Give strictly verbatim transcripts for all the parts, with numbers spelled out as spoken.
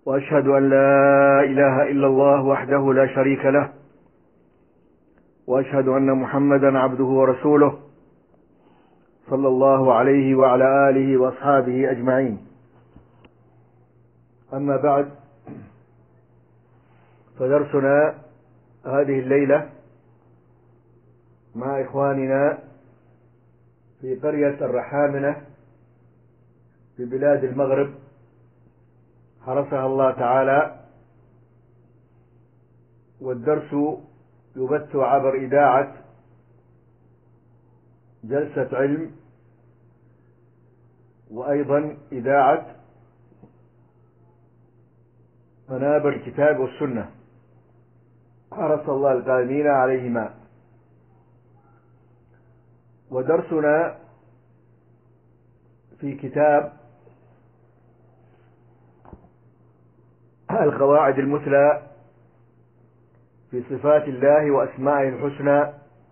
وأشهد أن لا إله إلا الله وحده لا شريك له، وأشهد أن محمدا عبده ورسوله صلى الله عليه وعلى آله وأصحابه أجمعين. أما بعد، فدرسنا هذه الليلة مع إخواننا في قرية الرحامنة في بلاد المغرب حرسها الله تعالى، والدرس يبث عبر إذاعة جلسة علم، وأيضا إذاعة منابر الكتاب والسنة، حرس الله القائمين عليهما. ودرسنا في كتاب القواعد المثلى في صفات الله وأسمائه الحسنى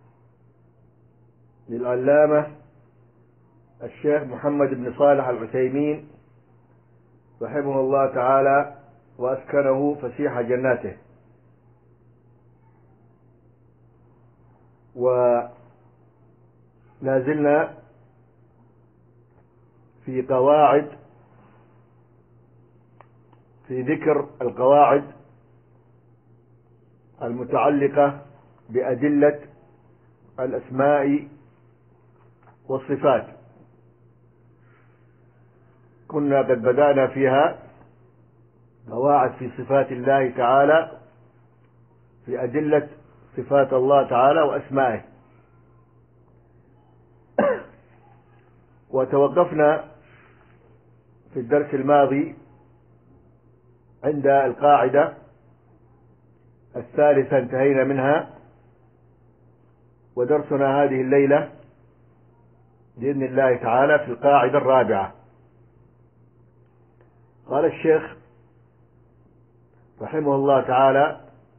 للعلامة الشيخ محمد بن صالح العثيمين رحمه الله تعالى وأسكنه فسيح جناته. ولا زلنا في قواعد في ذكر القواعد المتعلقة بأدلة الأسماء والصفات. كنا قد بدأنا فيها قواعد في صفات الله تعالى، في أدلة صفات الله تعالى وأسمائه، وتوقفنا في الدرس الماضي عند القاعدة الثالثة انتهينا منها، ودرسنا هذه الليلة بإذن الله تعالى في القاعدة الرابعة. قال الشيخ رحمه الله تعالى: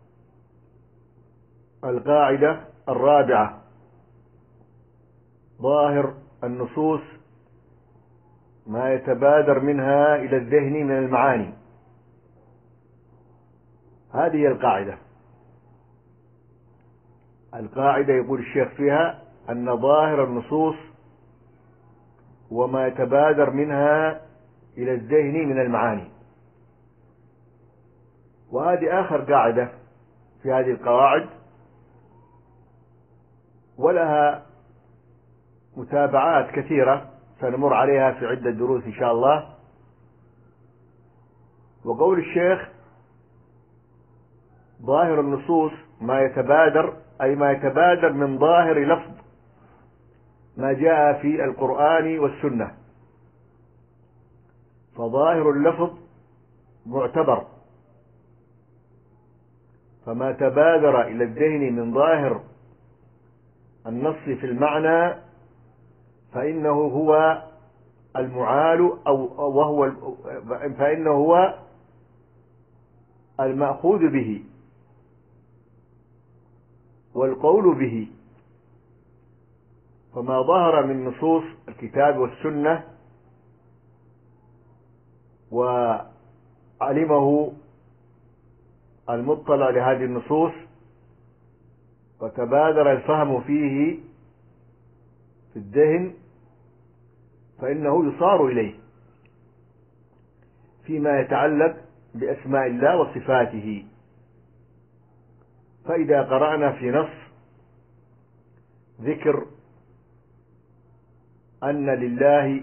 القاعدة الرابعة: ظاهر النصوص ما يتبادر منها إلى الذهن من المعاني. هذه هي القاعدة. القاعدة يقول الشيخ فيها أن ظاهر النصوص وما يتبادر منها إلى الذهن من المعاني. وهذه آخر قاعدة في هذه القواعد، ولها متابعات كثيرة سنمر عليها في عدة دروس إن شاء الله. وقول الشيخ ظاهر النصوص ما يتبادر، أي ما يتبادر من ظاهر لفظ ما جاء في القرآن والسنة. فظاهر اللفظ معتبر، فما تبادر إلى الذهن من ظاهر النص في المعنى فإنه هو المعال أو وهو فإنه هو المأخوذ به والقول به. فما ظهر من نصوص الكتاب والسنة وعلمه المطلع لهذه النصوص وتبادر الفهم فيه في الذهن فإنه يصار إليه فيما يتعلق بأسماء الله وصفاته. فإذا قرأنا في نص ذكر أن لله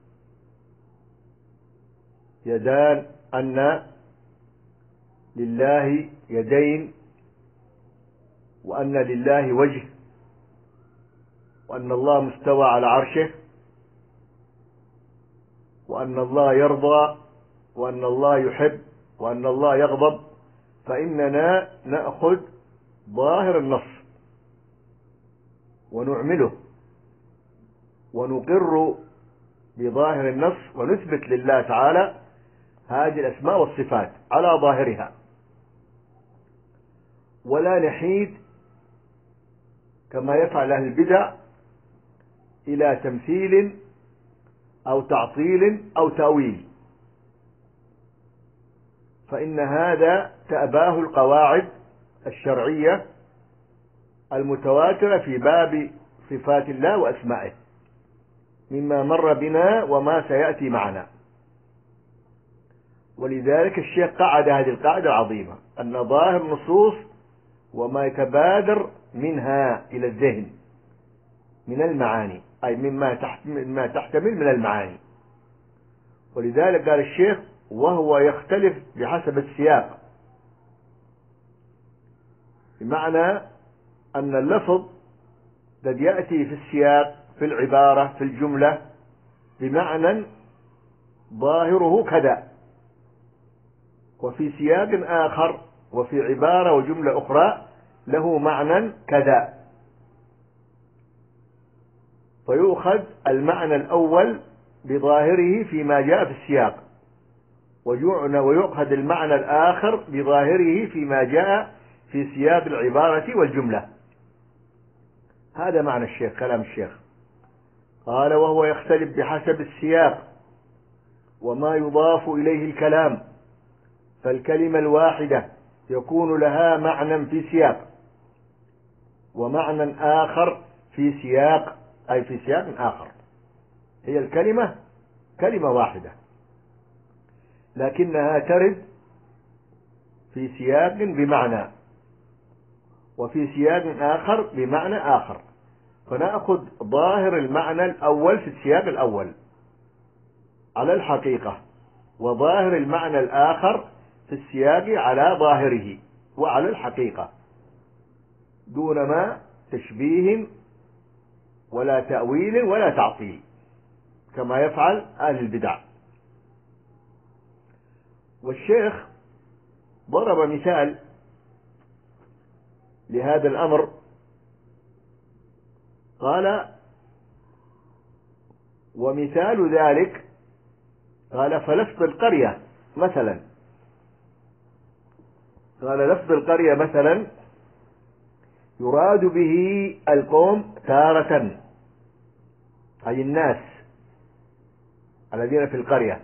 يدان، أن لله يدين، وأن لله وجه، وأن الله مستوى على عرشه، وأن الله يرضى، وأن الله يحب، وأن الله يغضب، فإننا نأخذ ظاهر النص ونعمله ونقر بظاهر النص ونثبت لله تعالى هذه الأسماء والصفات على ظاهرها، ولا نحيد كما يفعل أهل البدع إلى تمثيل أو تعطيل أو تأويل. فإن هذا تأباه القواعد الشرعية المتواترة في باب صفات الله وأسمائه مما مر بنا وما سيأتي معنا. ولذلك الشيخ قعد هذه القاعدة العظيمة أن ظاهر النصوص وما يتبادر منها إلى الذهن من المعاني، أي مما تحتمل من المعاني. ولذلك قال الشيخ وهو يختلف بحسب السياق، بمعنى أن اللفظ قد يأتي في السياق في العبارة في الجملة بمعنى ظاهره كذا، وفي سياق آخر وفي عبارة وجملة أخرى له معنى كذا، فيؤخذ المعنى الأول بظاهره فيما جاء في السياق، ويؤخذ المعنى الآخر بظاهره فيما جاء في سياق العبارة والجملة. هذا معنى الشيخ، كلام الشيخ. قال وهو يختلف بحسب السياق وما يضاف إليه الكلام، فالكلمة الواحدة يكون لها معنى في سياق ومعنى آخر في سياق، أي في سياق آخر. هي الكلمة كلمة واحدة لكنها ترد في سياق بمعنى وفي سياق آخر بمعنى آخر، فنأخذ ظاهر المعنى الأول في السياق الأول على الحقيقة، وظاهر المعنى الآخر في السياق على ظاهره وعلى الحقيقة، دون ما تشبيه ولا تأويل ولا تعطيل كما يفعل أهل البدع. والشيخ ضرب مثال لهذا الأمر، قال ومثال ذلك، قال فلفظ القرية مثلا، قال لفظ القرية مثلا يراد به القوم تارة، أي الناس الذين في القرية،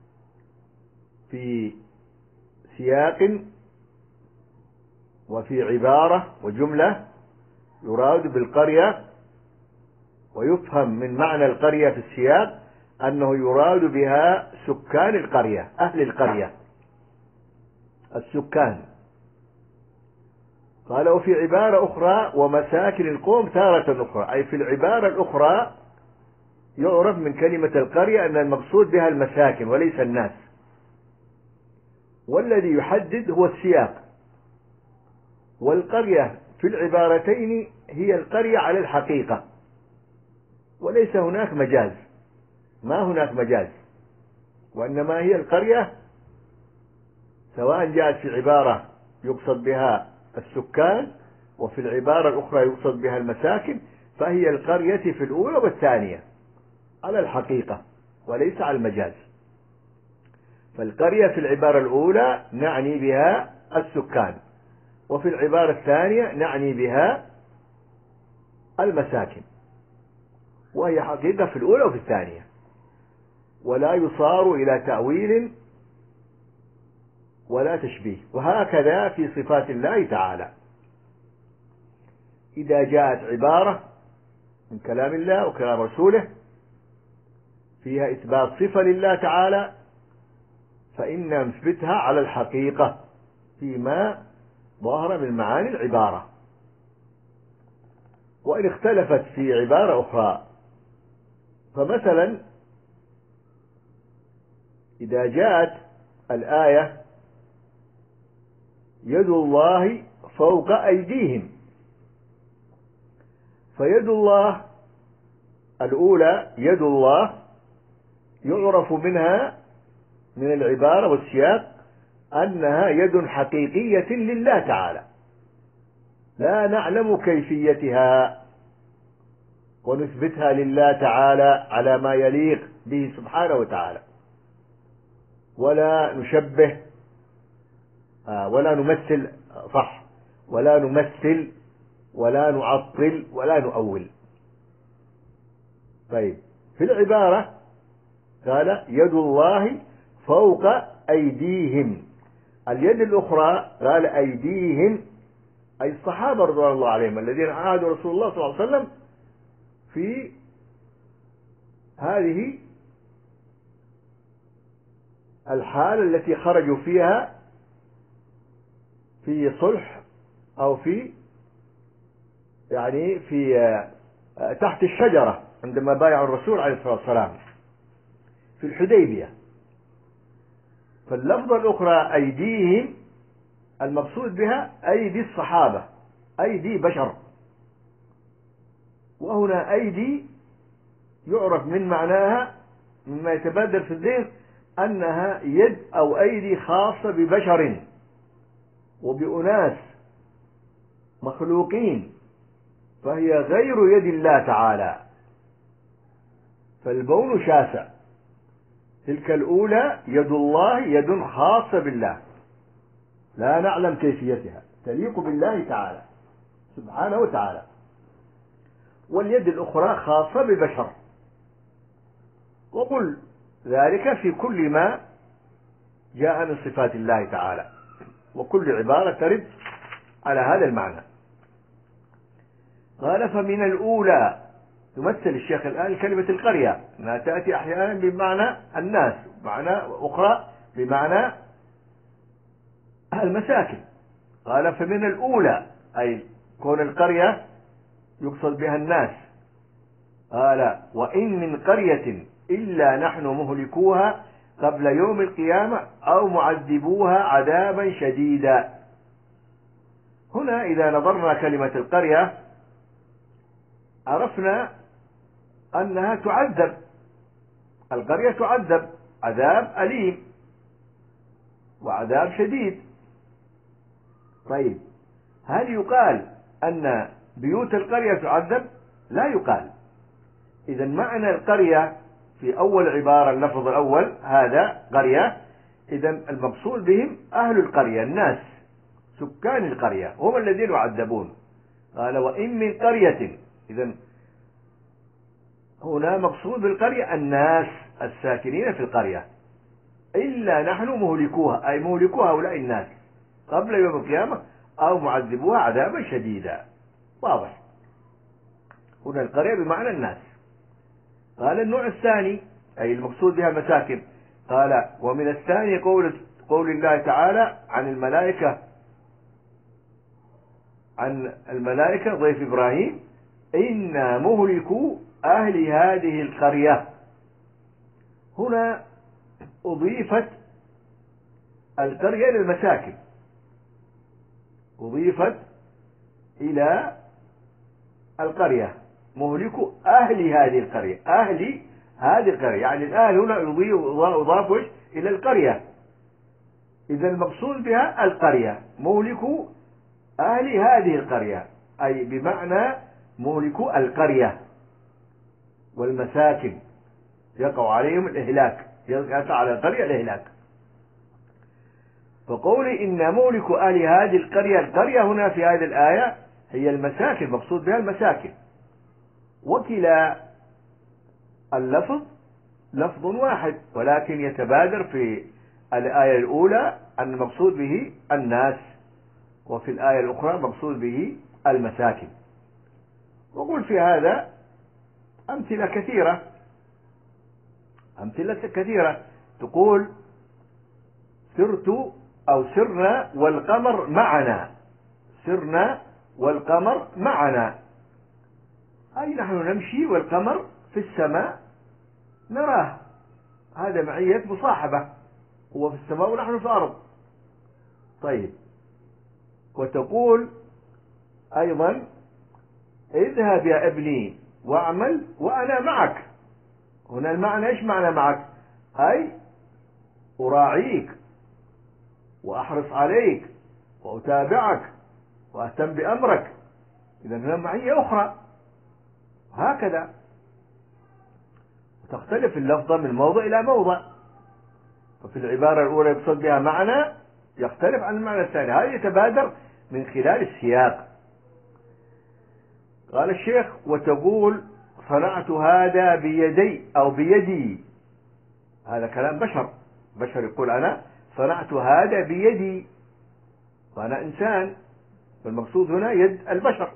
في سياق وفي عبارة وجملة يراد بالقرية، ويفهم من معنى القرية في السياق أنه يراد بها سكان القرية، أهل القرية، السكان. قال وفي عبارة أخرى ومساكن القوم تارة أخرى، أي في العبارة الأخرى يعرف من كلمة القرية أن المقصود بها المساكن وليس الناس، والذي يحدد هو السياق. والقرية في العبارتين هي القرية على الحقيقة، وليس هناك مجاز، ما هناك مجاز، وإنما هي القرية سواء جاءت في عبارة يقصد بها السكان وفي العبارة الأخرى يقصد بها المساكن، فهي القرية في الأولى والثانية على الحقيقة وليس على المجاز. فالقرية في العبارة الأولى نعني بها السكان، وفي العبارة الثانية نعني بها المساكن، وهي حقيقة في الأولى وفي الثانية، ولا يصار إلى تأويل ولا تشبيه. وهكذا في صفات الله تعالى، إذا جاءت عبارة من كلام الله وكلام رسوله فيها إثبات صفة لله تعالى فإننا نثبتها على الحقيقة فيما ظهر من معاني العبارة. وإن اختلفت في عبارة أخرى، فمثلا إذا جاءت الآية يد الله فوق أيديهم، فيد الله الأولى يد الله يعرف منها من العبارة والسياق أنها يد حقيقية لله تعالى، لا نعلم كيفيتها ونثبتها لله تعالى على ما يليق به سبحانه وتعالى، ولا نشبه ولا نمثل، صح، ولا نمثل ولا نعطل ولا نؤول. طيب في العبارة قال يد الله فوق أيديهم، اليد الأخرى قال أيديهم، أي الصحابة رضوان الله عليهم الذين عاهدوا رسول الله صلى الله عليه وسلم في هذه الحالة التي خرجوا فيها في صلح أو في يعني في تحت الشجرة عندما بايعوا الرسول عليه الصلاة والسلام في الحديبية. فاللفظة الأخرى أيديهم المقصود بها أيدي الصحابة، أيدي بشر. وهنا أيدي يعرف من معناها مما يتبادر في الذهن أنها يد أو أيدي خاصة ببشر وبأناس مخلوقين، فهي غير يد الله تعالى. فالبون شاسع. تلك الأولى يد الله يد خاصة بالله لا نعلم كيفيتها، تليق بالله تعالى سبحانه وتعالى. واليد الأخرى خاصة ببشر. وقل ذلك في كل ما جاء من صفات الله تعالى، وكل عبارة ترد على هذا المعنى. قال فمن الأولى، تمثل الشيخ الآن كلمة القرية أنها تأتي أحيانا بمعنى الناس، معنى أخرى بمعنى المساكن. قال فمن الأولى أي كون القرية يقصد بها الناس. قال وإن من قرية إلا نحن مهلكوها قبل يوم القيامة أو معذبوها عذابا شديدا. هنا إذا نظرنا كلمة القرية عرفنا أنها تعذب، القرية تعذب عذاب أليم وعذاب شديد. طيب هل يقال أن بيوت القرية تعذب؟ لا يقال. إذا معنى القرية في أول عبارة اللفظ الأول هذا قرية، إذا المقصود بهم أهل القرية، الناس سكان القرية هم الذين يعذبون. قال وإن من قرية، إذا هنا مقصود بالقرية الناس الساكنين في القرية، إلا نحن مهلكوها أي مهلكوها هؤلاء الناس قبل يوم القيامة أو معذبوها عذابا شديدا. واضح. هنا القرية بمعنى الناس. قال النوع الثاني أي المقصود بها المساكن. قال ومن الثاني قول قول الله تعالى عن الملائكة عن الملائكة ضيف إبراهيم إنا مهلكو أهل هذه القرية. هنا أضيفت القرية للمساكن، أضيفت إلى القرية مهلكو أهل هذه القرية، أهل هذه القرية يعني الأهل هنا يضاف إلى القرية. إذا المقصود بها القرية مهلكو أهل هذه القرية أي بمعنى مهلكو القرية والمساكن يقع عليهم الإهلاك، يقع على القرية الإهلاك. فقولي إن مهلك أهل هذه القرية، القرية هنا في هذه الآية هي المساكن، مقصود بها المساكن. وكلا اللفظ لفظ واحد، ولكن يتبادر في الآية الأولى أن المقصود به الناس، وفي الآية الأخرى مقصود به المساكن. وقل في هذا أمثلة كثيرة، أمثلة كثيرة تقول سرت أو سرنا والقمر معنا، سرنا والقمر معنا أي نحن نمشي والقمر في السماء نراه، هذا معية مصاحبة، هو في السماء ونحن في الأرض. طيب وتقول أيضا اذهب يا ابني واعمل وأنا معك. هنا المعنى إيش معنى معك؟ أي أراعيك وأحرص عليك وأتابعك وأهتم بأمرك. إذا هنا معية أخرى هكذا، تختلف اللفظة من موضع إلى موضع. ففي العبارة الأولى يقصد بها معنى يختلف عن المعنى الثاني، هذا يتبادر من خلال السياق. قال الشيخ وتقول صنعت هذا بيدي أو بيدي، هذا كلام بشر، بشر يقول أنا صنعت هذا بيدي، وأنا إنسان، والمقصود هنا يد البشر.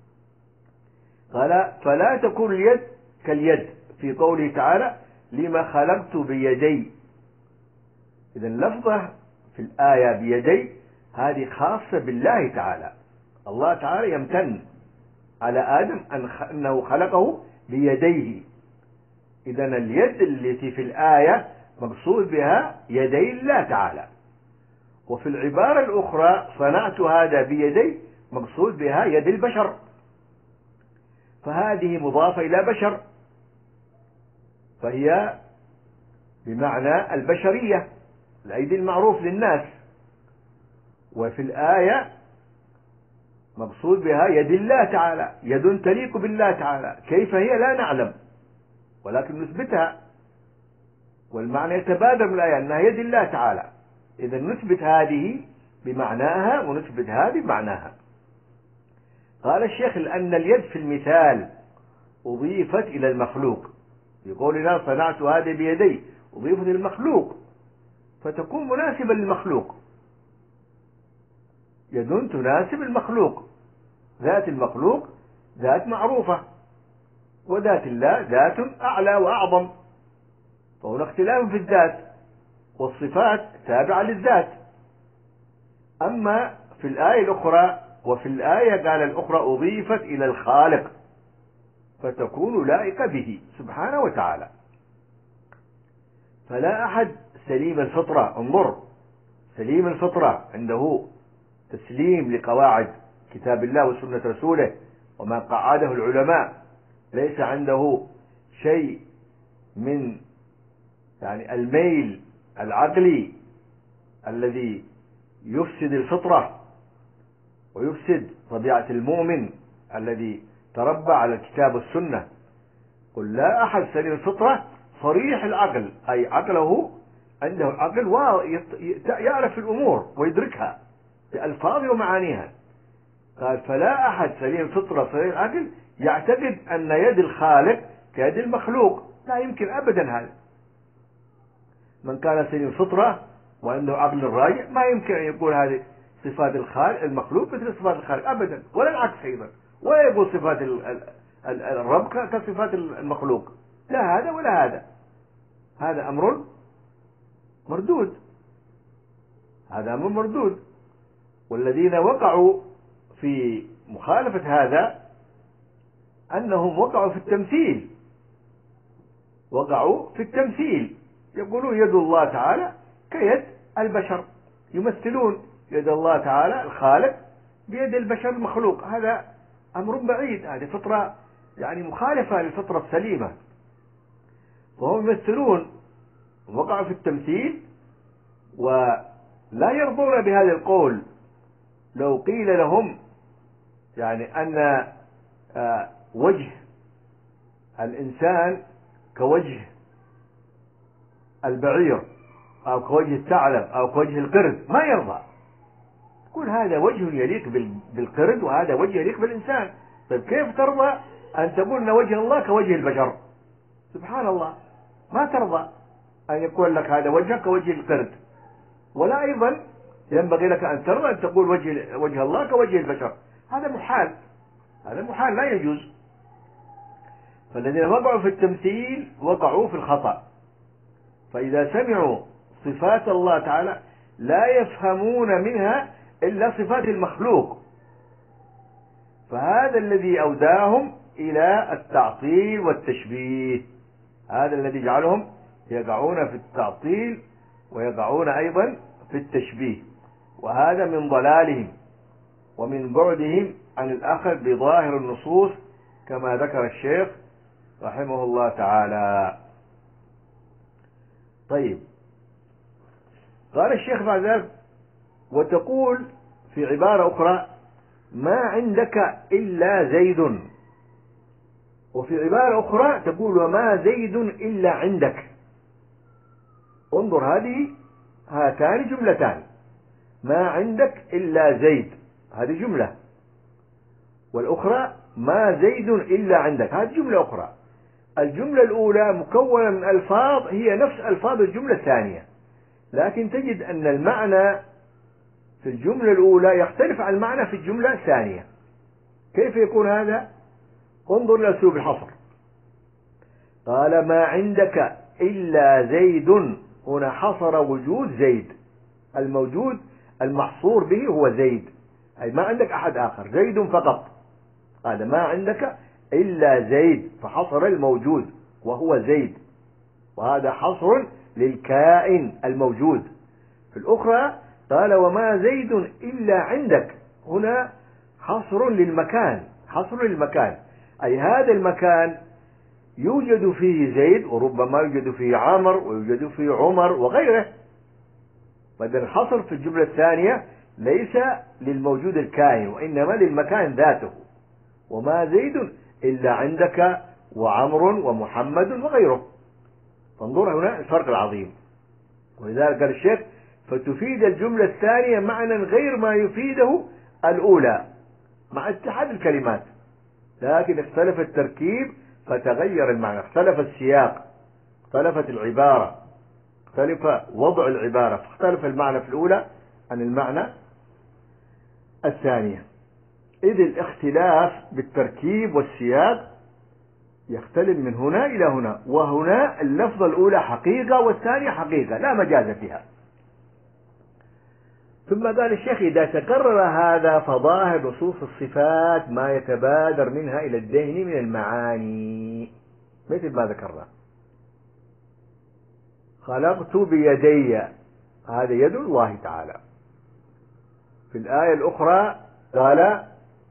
قال فلا تكون اليد كاليد في قوله تعالى لما خلقت بيدي. إذا اللفظة في الآية بيدي هذه خاصة بالله تعالى. الله تعالى يمتن على آدم أنه خلقه بيديه. إذا اليد التي في الآية مقصود بها يدي الله تعالى. وفي العبارة الأخرى صنعت هذا بيدي مقصود بها يد البشر، فهذه مضافة إلى بشر، فهي بمعنى البشرية، الأيدي المعروف للناس. وفي الآية مقصود بها يد الله تعالى، يد تليق بالله تعالى، كيف هي لا نعلم، ولكن نثبتها، والمعنى يتبادر من الآية أنها يد الله تعالى. إذا نثبت هذه بمعناها ونثبت هذه بمعناها. قال الشيخ لأن اليد في المثال أضيفت إلى المخلوق، يقول لنا صنعت هذه بيدي، أضيفت إلى المخلوق فتكون مناسبة للمخلوق، يد تناسب المخلوق، ذات المخلوق ذات معروفة، وذات الله ذات أعلى وأعظم، فهنا اختلاف في الذات، والصفات تابعة للذات. أما في الآية الأخرى، وفي الآية قال الأخرى أضيفت إلى الخالق فتكون لائقة به سبحانه وتعالى. فلا أحد سليم الفطرة، انظر، سليم الفطرة عنده تسليم لقواعد كتاب الله وسنة رسوله وما قعده العلماء، ليس عنده شيء من يعني الميل العقلي الذي يفسد الفطرة ويفسد طبيعة المؤمن الذي تربى على الكتاب والسنة. قل لا أحد سليم الفطرة صريح العقل، أي عقله عنده عقل ويعرف الأمور ويدركها بألفاظ ومعانيها. قال فلا أحد سليم الفطرة صريح العقل يعتقد أن يد الخالق كيد المخلوق، لا يمكن أبدا هذا. من كان سليم الفطرة وعنده عقل راجع ما يمكن أن يقول هذه صفات الخالق المخلوق مثل صفات الخالق أبدا، ولا العكس أيضا، ولا يقول صفات الرب كصفات المخلوق، لا هذا ولا هذا. هذا أمر مردود، هذا أمر مردود. والذين وقعوا في مخالفة هذا أنهم وقعوا في التمثيل، وقعوا في التمثيل، يقولون يد الله تعالى كيد البشر، يمثلون يد الله تعالى الخالق بيد البشر المخلوق. هذا أمر بعيد، هذه فطرة يعني مخالفة للفطرة السليمة، وهم يمثلون، وقعوا في التمثيل ولا يرضون بهذا القول. لو قيل لهم يعني أن وجه الإنسان كوجه البعير أو كوجه الثعلب أو كوجه القرد ما يرضى، يقول هذا وجه يليق بالقرد وهذا وجه يليق بالإنسان. طيب كيف ترضى أن تقول أن وجه الله كوجه البشر؟ سبحان الله، ما ترضى أن يقول لك هذا وجه كوجه القرد، ولا أيضا ينبغي لك أن ترضى أن تقول وجه, وجه الله كوجه البشر. هذا محال، هذا محال لا يجوز. فالذين وقعوا في التمثيل وقعوا في الخطأ، فإذا سمعوا صفات الله تعالى لا يفهمون منها إلا صفات المخلوق، فهذا الذي أوداهم إلى التعطيل والتشبيه، هذا الذي جعلهم يقعون في التعطيل ويقعون أيضا في التشبيه، وهذا من ضلالهم ومن بعدهم عن الأخذ بظاهر النصوص كما ذكر الشيخ رحمه الله تعالى. طيب، قال الشيخ بعد ذلك وتقول في عبارة أخرى ما عندك إلا زيد، وفي عبارة أخرى تقول وما زيد إلا عندك. انظر، هذه هاتان جملتان، ما عندك إلا زيد هذه جملة، والأخرى ما زيد إلا عندك هذه جملة لكن تجد أن المعنى في الجملة الأولى يختلف عن المعنى في الجملة الثانية. كيف يكون هذا؟ انظر إلى أسلوب الحصر. قال ما عندك إلا زيد، هنا حصر وجود زيد، الموجود المحصور به هو زيد، أي ما عندك أحد آخر، زيد فقط. هذا ما عندك إلا زيد، فحصر الموجود وهو زيد، وهذا حصر للكائن الموجود. في الأخرى قال وما زيد إلا عندك، هنا حصر للمكان، حصر للمكان، أي هذا المكان يوجد فيه زيد، وربما يوجد فيه عمر، ويوجد فيه عمر وغيره. بدل الحصر في الجملة الثانية ليس للموجود الكائن، وإنما للمكان ذاته. وما زيد إلا عندك وعمر ومحمد وغيره. فانظر هنا الفرق العظيم. ولذلك قال الشيخ فتفيد الجملة الثانية معنى غير ما يفيده الأولى مع اتحاد الكلمات، لكن اختلف التركيب فتغير المعنى، اختلف السياق، اختلفت العبارة، اختلف وضع العبارة، فاختلف المعنى في الأولى عن المعنى الثانية. إذ الاختلاف بالتركيب والسياق يختلف من هنا إلى هنا، وهنا اللفظة الأولى حقيقة والثانية حقيقة لا مجاز فيها. ثم قال الشيخ إذا تكرر هذا فظاهر نصوص الصفات ما يتبادر منها إلى الذهن من المعاني، مثل ما ذكرنا. خلقت بيدي، هذا يد الله تعالى. في الآية الأخرى قال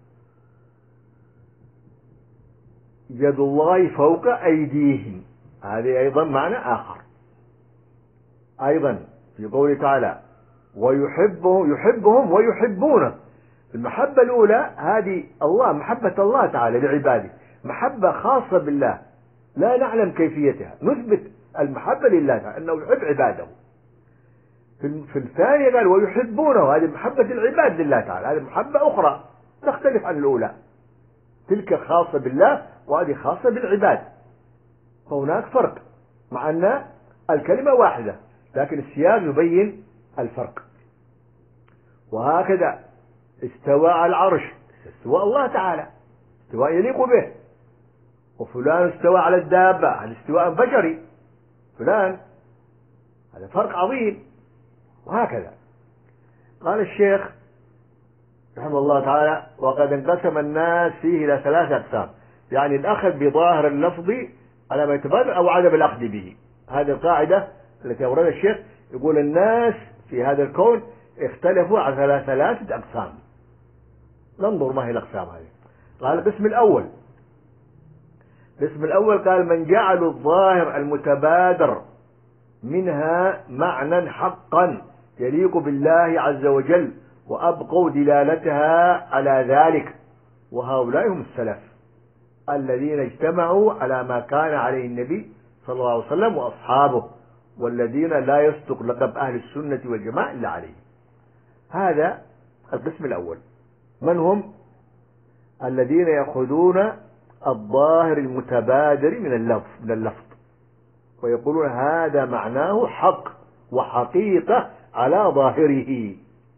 يد الله فوق أيديهم، هذه أيضا معنى آخر. أيضا في قوله تعالى ويحبهم يحبهم ويحبونه، المحبة الأولى هذه الله، محبة الله تعالى لعباده، محبة خاصة بالله لا نعلم كيفيتها، نثبت المحبة لله تعالى أنه يحب عباده. في الثانية قال ويحبونه، هذه محبة العباد لله تعالى، هذه محبة أخرى تختلف عن الأولى، تلك خاصة بالله وهذه خاصة بالعباد، فهناك فرق مع أن الكلمة واحدة لكن السياق يبين الفرق. وهكذا استوى على العرش، استواء الله تعالى استواء يليق به. وفلان استوى على الدابة، هذا استواء بشري فلان، هذا فرق عظيم. وهكذا قال الشيخ رحمه الله تعالى وقد انقسم الناس فيه إلى ثلاثة أقسام، يعني الأخذ بظاهر اللفظ على ما يتبادر أو عدم الأخذ به. هذه القاعدة التي أوردها الشيخ، يقول الناس في هذا الكون اختلفوا على ثلاثة أقسام. ننظر ما هي الأقسام هذه. قال القسم الأول، القسم الأول قال من جعل الظاهر المتبادر منها معنى حقا يليق بالله عز وجل وأبقوا دلالتها على ذلك، وهؤلاء هم السلف الذين اجتمعوا على ما كان عليه النبي صلى الله عليه وسلم وأصحابه، والذين لا يصدق لقب أهل السنة والجماعة إلا عليه. هذا القسم الأول. من هم؟ الذين يأخذون الظاهر المتبادر من اللفظ من اللفظ ويقولون هذا معناه حق وحقيقة على ظاهره،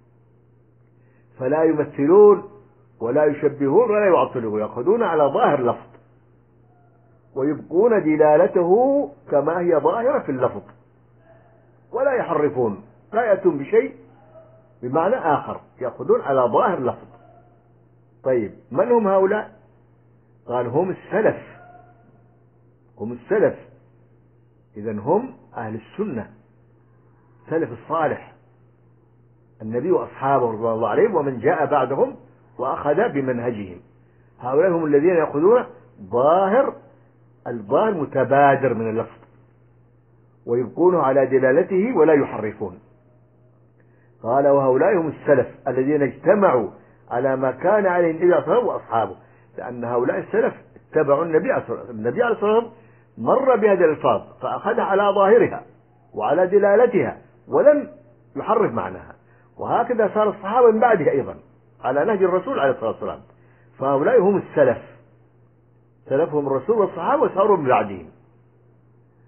فلا يمثلون ولا يشبهون ولا يعطلون، يأخذون على ظاهر لفظ ويبقون دلالته كما هي ظاهرة في اللفظ ولا يحرفون، لا يأتون بشيء بمعنى آخر، يأخذون على ظاهر لفظ. طيب من هم هؤلاء؟ قال هم السلف، هم السلف. إذن هم أهل السنة، سلف الصالح، النبي وأصحابه رضي الله عليهم ومن جاء بعدهم وأخذ بمنهجهم. هؤلاء هم الذين يأخذون ظاهر الظاهر متبادر من اللفظ ويبقونه على دلالته ولا يحرفون. قال وهؤلاء هم السلف الذين اجتمعوا على ما كان عليه النبي عليه الصلاة والسلام وأصحابه، لأن هؤلاء السلف اتبعوا النبي عليه الصلاة والسلام، النبي عليه الصلاة والسلام مر بهذه الألفاظ فأخذها على ظاهرها وعلى دلالتها ولم يحرف معناها، وهكذا صار الصحابة من بعده أيضا على نهج الرسول عليه الصلاة والسلام. فهؤلاء هم السلف، سلفهم الرسول والصحابة وصاروا من بعدهم.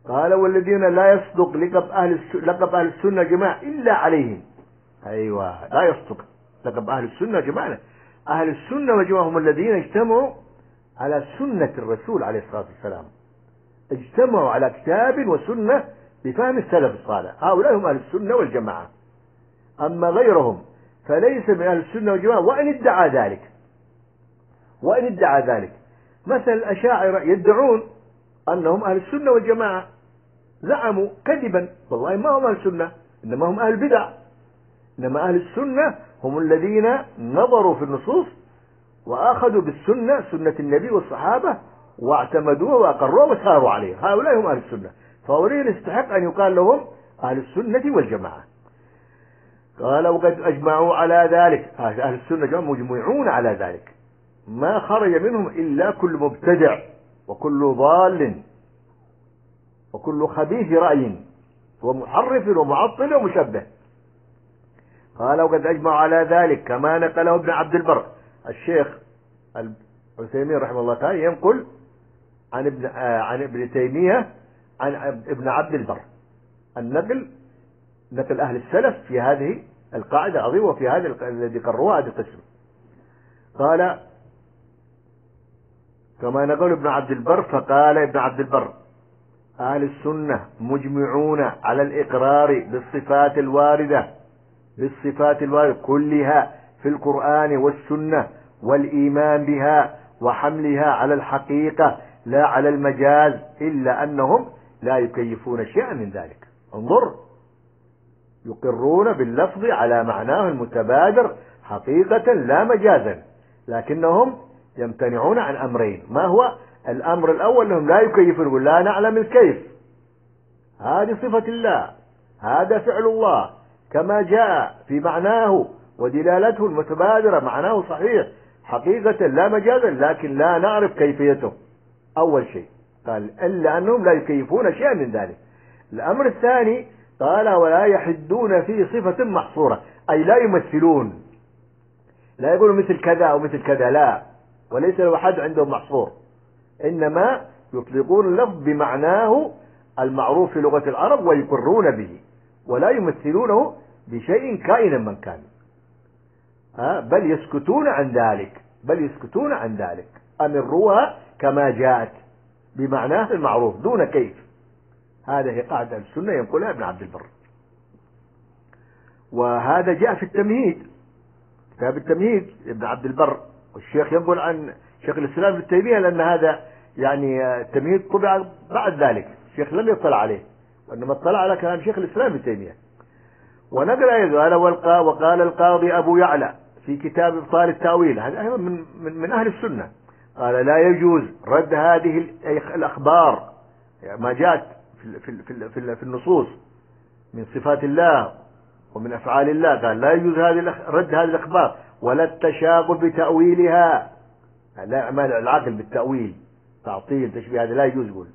قال والذين لا يصدق لقب أهل لقب أهل السنة جماعة إلا عليهم. أيوة، لا يصدق لقب أهل السنة جماعة. أهل السنة والجماعة هم الذين اجتمعوا على سنة الرسول عليه الصلاة والسلام، اجتمعوا على كتاب وسنة بفهم السلف الصالح، هؤلاء هم أهل السنة والجماعة. أما غيرهم فليس من أهل السنة والجماعة وإن ادعى ذلك، وإن ادعى ذلك. مثل الأشاعرة يدعون أنهم أهل السنة والجماعة، زعموا كذبا والله ما هم أهل السنة، إنما هم أهل البدع. إنما أهل السنة هم الذين نظروا في النصوص وأخذوا بالسنة، سنة النبي والصحابة، واعتمدوها وأقروها وساروا عليها، هؤلاء هم أهل السنة. فهؤلاء يستحق أن يقال لهم أهل السنة والجماعة. قال وقد أجمعوا على ذلك، أهل السنة جماعة مجمعون على ذلك، ما خرج منهم إلا كل مبتدع وكل ضال وكل خبيث رأي ومحرف ومعطل ومشبه. قال وقد أجمعوا على ذلك كما نقله ابن عبد البر. الشيخ العثيمين رحمه الله تعالى ينقل عن ابن عن ابن تيمية عن ابن عبد البر النقل، نقل أهل السلف في هذه القاعدة العظيمة وفي هذا الذي قرروها هذا القسم. قال كما نقول ابن عبد البر، فقال ابن عبد البر أهل السنة مجمعون على الإقرار بالصفات الواردة بالصفات الواردة كلها في القرآن والسنة، والإيمان بها وحملها على الحقيقة لا على المجاز، إلا أنهم لا يكيفون شيئا من ذلك. انظر، يقرون باللفظ على معناه المتبادر حقيقة لا مجازا، لكنهم يمتنعون عن أمرين. ما هو الأمر الأول؟ أنهم لا يكيفون، لا نعلم الكيف، هذه صفة الله، هذا فعل الله كما جاء في معناه ودلالته المتبادرة، معناه صحيح حقيقة لا مجازا، لكن لا نعرف كيفيته. أول شيء قال إلا أنهم لا يكيفون شيئا من ذلك. الأمر الثاني قال ولا يحدون في صفة محصورة، أي لا يمثلون، لا يقولوا مثل كذا أو مثل كذا، لا، وليس له حد عندهم محصور، إنما يطلقون اللفظ بمعناه المعروف في لغة العرب ويقرون به، ولا يمثلونه بشيء كائنا من كان، بل يسكتون عن ذلك بل يسكتون عن ذلك أمروها كما جاءت بمعناه المعروف دون كيف. هذه قاعدة السنة ينقلها ابن عبد البر، وهذا جاء في التمهيد، كتاب التمهيد ابن عبد البر، والشيخ ينقل عن شيخ الإسلام ابن تيمية، لأن هذا يعني التمهيد طبع بعد ذلك، الشيخ لم يطلع عليه، وإنما اطلع على كلام شيخ الإسلام ابن تيمية. ونقل أيضا وقال القاضي أبو يعلى في كتاب إبطال التأويل، هذا أيضا من, من, من أهل السنة، قال لا يجوز رد هذه الأخبار ما جاءت في, في, في, في, في النصوص من صفات الله ومن أفعال الله، قال لا يجوز رد هذه الأخبار ولا التشاغل بتأويلها، لا أعمال العقل بالتأويل، تعطيل تشبيه، هذا لا يجوز. يقول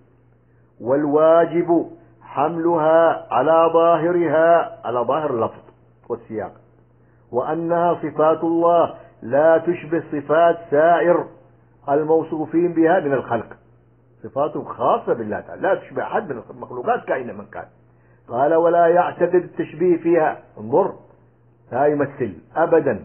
والواجب حملها على ظاهرها، على ظاهر اللفظ والسياق، وأنها صفات الله لا تشبه صفات سائر الموصوفين بها من الخلق، صفات خاصة بالله تعالى لا تشبه أحد من المخلوقات كائنا من كان. قال ولا يعتقد التشبيه فيها، انظر، لا يمثل أبدا،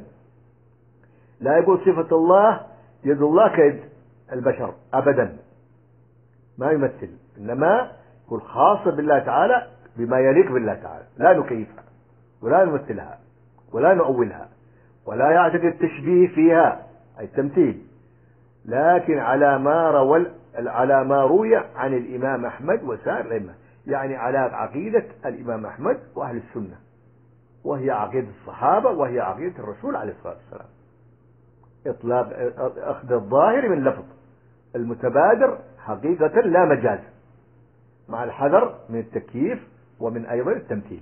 لا يقول صفة الله يد الله كيد البشر أبدا، ما يمثل، إنما يقول خاصة بالله تعالى بما يليق بالله تعالى، لا نكيفها ولا نمثلها ولا نؤولها، ولا يعتقد التشبيه فيها أي التمثيل، لكن على ما روى على ما روي عن الإمام أحمد وسائر الأئمة، يعني على عقيدة الإمام أحمد وأهل السنة، وهي عقيدة الصحابة وهي عقيدة الرسول عليه الصلاة والسلام، إطلاق أخذ الظاهر من لفظ المتبادر حقيقة لا مجاز، مع الحذر من التكييف ومن أيضا التمثيل.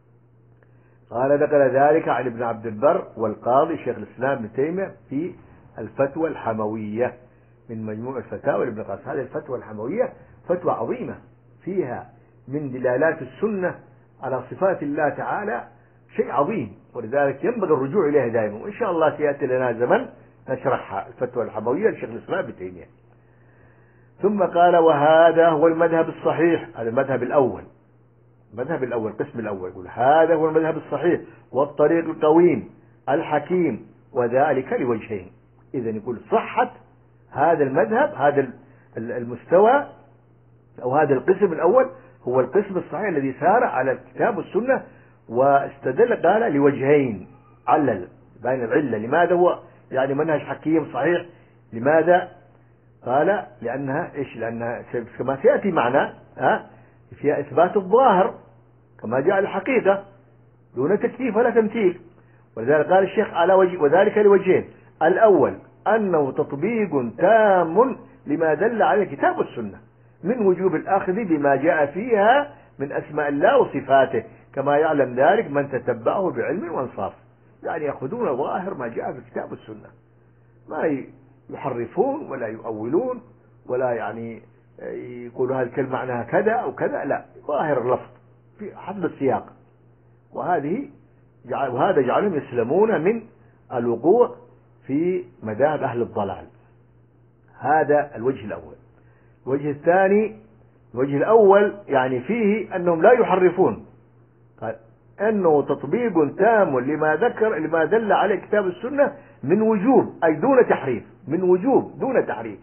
قال ذكر ذلك عن ابن عبد البر والقاضي شيخ الإسلام ابن تيمية في الفتوى الحموية من مجموع الفتاوى لابن قاسم. هذه الفتوى الحموية فتوى عظيمة فيها من دلالات السنة على صفات الله تعالى شيء عظيم، ولذلك ينبغي الرجوع إليها دائما، وإن شاء الله سيأتي لنا زمن نشرحها، الفتوى الحموية لشيخ الإسلام ابن تيمية. ثم قال وهذا هو المذهب الصحيح. هذا المذهب الأول، المذهب الأول القسم الأول، يقول هذا هو المذهب الصحيح والطريق القويم الحكيم وذلك لوجهين. إذا يقول صحة هذا المذهب، هذا المستوى أو هذا القسم الأول هو القسم الصحيح الذي سار على الكتاب والسنة، واستدل قال لوجهين، علل بين العلة لماذا هو يعني منهج حكيم صحيح. لماذا؟ قال لأنها إيش؟ لأنها كما سيأتي معنا ها فيها إثبات الظاهر كما جاء الحقيقة دون تكييف ولا تمثيل. ولذلك قال الشيخ على وجه وذلك لوجهين. الأول أنه تطبيق تام لما دل على الكتاب والسنة من وجوب الأخذ بما جاء فيها من أسماء الله وصفاته، كما يعلم ذلك من تتبعه بعلم وانصاف. يعني يأخذون ظاهر ما جاء في الكتاب والسنة، ما يحرفون ولا يؤولون ولا يعني يقولوا هذه الكلمة معناها كذا أو كذا، لا، ظاهر اللفظ في حسب السياق. وهذه وهذا جعلهم يسلمون من الوقوع في مذاهب أهل الضلال. هذا الوجه الأول. الوجه الثاني، الوجه الأول يعني فيه أنهم لا يحرفون، قال أنه تطبيق تام لما ذكر لما دل عليه كتاب السنة من وجوب، أي دون تحريف، من وجوب دون تحريف.